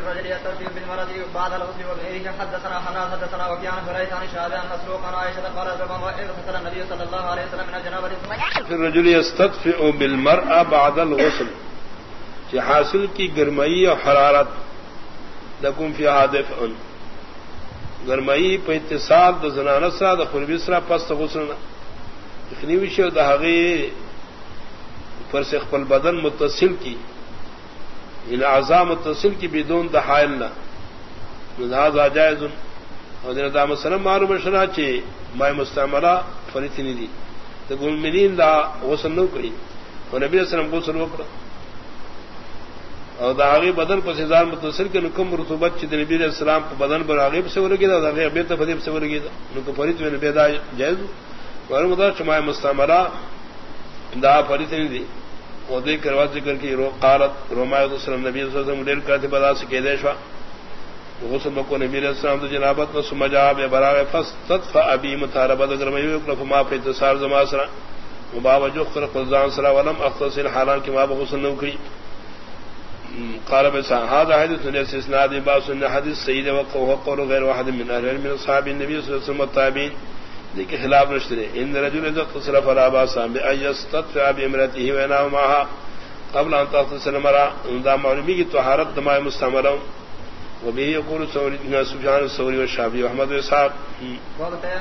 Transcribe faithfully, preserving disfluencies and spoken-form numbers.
الرجل يستطيع بالمرض بعد الغسل وغيره. حدثنا حناد حدثنا وكيع عن فريد عن شهاب عن مسروق عن عائشة قالت إذ غسل النبي صلى الله عليه وسلم من الجنابة في الرجل يستطفئ بالمرأة بعد الغسل کہ حاصل کی گرمائی اور حرارت لکم فی دفع گرمائی پہ اتصال د زنانہ سرا د خپل بسرا پس غسلنا اخنی وشو د هغه پر سے خپل بدن متصل کی ان اعضاء متصل کی بدون د حائل نہ لہذا جائز اور دا مسلم معلوم شرع چ ما مستعملہ فرتنی دی تو مومنین دا غسل نو کری اور نبی صلی اللہ علیہ وسلم غسل وکړه اور داغی بدن پر سزار متصل کے نکم رطوبت چی نبی علیہ السلام کو بدن پر آغیب سے ورگی دا داغی بیت فدیب سے ورگی دا نکو فرید میں بیدا جائز ورم دا شماع مستعملہ دا فرید نہیں دی اور دیکھ کروا ذکر کی رو قالت رومایت وسلم نبی صلی اللہ علیہ وسلم دیر کرتے بدا سے کہہ دیشوا غسل مکو نبی علیہ السلام تو جنابت نسو مجاب براغ فستدفع ابی مطالبت گرمی وکلف ما پہ اتصال زما سرا مبابا جو خرق الزان سرا ولم اختصر حالان کی ما بغسل نوکری قال بس هذا حديث ليس اسناد باس ان حديث سيد وقوه قول غير واحد من اهل العلم من اصحاب النبي صلى الله عليه وسلم والتابعين لیکن خلاف نشترے ان رجل اذا اغتسل فلا باس بان يستطفئ بامرأته وينام معها قبل ان تغتسل المرأة دا معلومی کی طہارت دماء مستعملہ وبه يقول سفيان الثوري والشافعي واحمد واسحاق.